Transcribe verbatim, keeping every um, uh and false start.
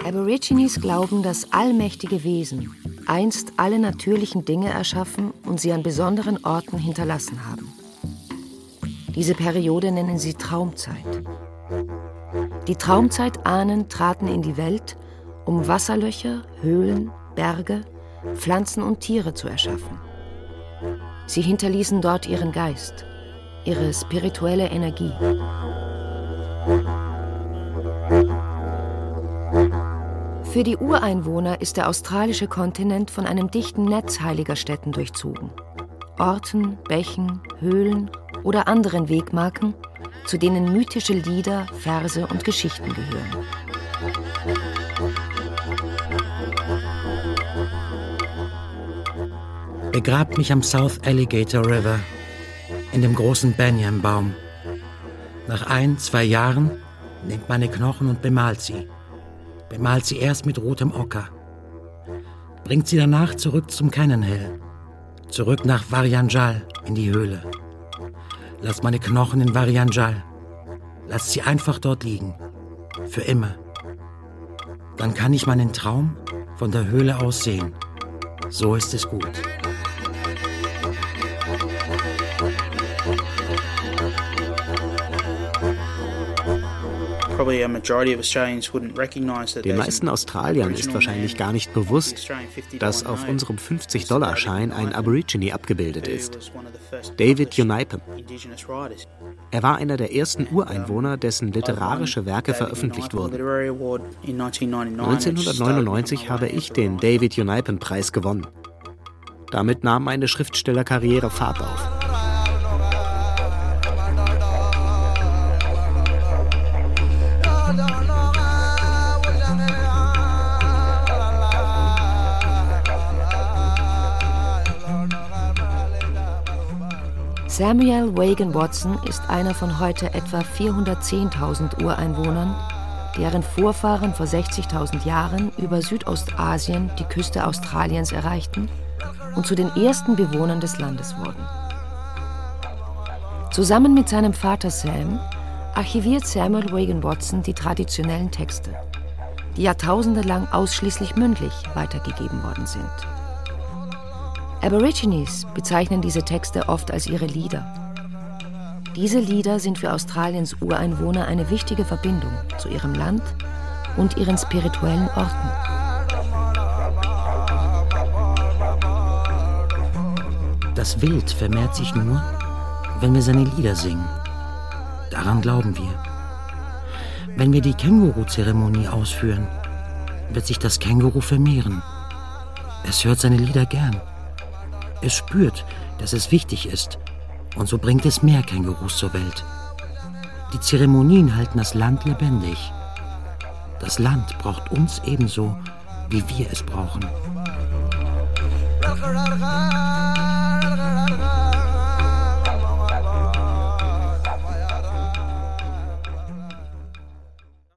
Aborigines glauben, dass allmächtige Wesen einst alle natürlichen Dinge erschaffen und sie an besonderen Orten hinterlassen haben. Diese Periode nennen sie Traumzeit. Die Traumzeitahnen traten in die Welt, um Wasserlöcher, Höhlen, Berge, Pflanzen und Tiere zu erschaffen. Sie hinterließen dort ihren Geist, ihre spirituelle Energie. Für die Ureinwohner ist der australische Kontinent von einem dichten Netz heiliger Stätten durchzogen. Orten, Bächen, Höhlen oder anderen Wegmarken, zu denen mythische Lieder, Verse und Geschichten gehören. Begrabt mich am South Alligator River, in dem großen Banyanbaum. Nach ein, zwei Jahren nimmt meine Knochen und bemalt sie. Bemalt sie erst mit rotem Ocker. Bringt sie danach zurück zum Cannon Hill. Zurück nach Varianjal in die Höhle. Lasst meine Knochen in Varianjal. Lasst sie einfach dort liegen. Für immer. Dann kann ich meinen Traum von der Höhle aus sehen. So ist es gut. Den meisten Australiern ist wahrscheinlich gar nicht bewusst, dass auf unserem fünfzig-Dollar-Schein ein Aborigine abgebildet ist. David Unaipon. Er war einer der ersten Ureinwohner, dessen literarische Werke veröffentlicht wurden. neunzehnhundertneunundneunzig habe ich den David Unaipon-Preis gewonnen. Damit nahm meine Schriftstellerkarriere Fahrt auf. Samuel Wagan Watson ist einer von heute etwa vierhundertzehntausend Ureinwohnern, deren Vorfahren vor sechzigtausend Jahren über Südostasien die Küste Australiens erreichten und zu den ersten Bewohnern des Landes wurden. Zusammen mit seinem Vater Sam archiviert Samuel Wagan Watson die traditionellen Texte, die jahrtausendelang ausschließlich mündlich weitergegeben worden sind. Aborigines bezeichnen diese Texte oft als ihre Lieder. Diese Lieder sind für Australiens Ureinwohner eine wichtige Verbindung zu ihrem Land und ihren spirituellen Orten. Das Wild vermehrt sich nur, wenn wir seine Lieder singen. Daran glauben wir. Wenn wir die Känguru-Zeremonie ausführen, wird sich das Känguru vermehren. Es hört seine Lieder gern. Es spürt, dass es wichtig ist, und so bringt es mehr Kängurus zur Welt. Die Zeremonien halten das Land lebendig. Das Land braucht uns ebenso, wie wir es brauchen.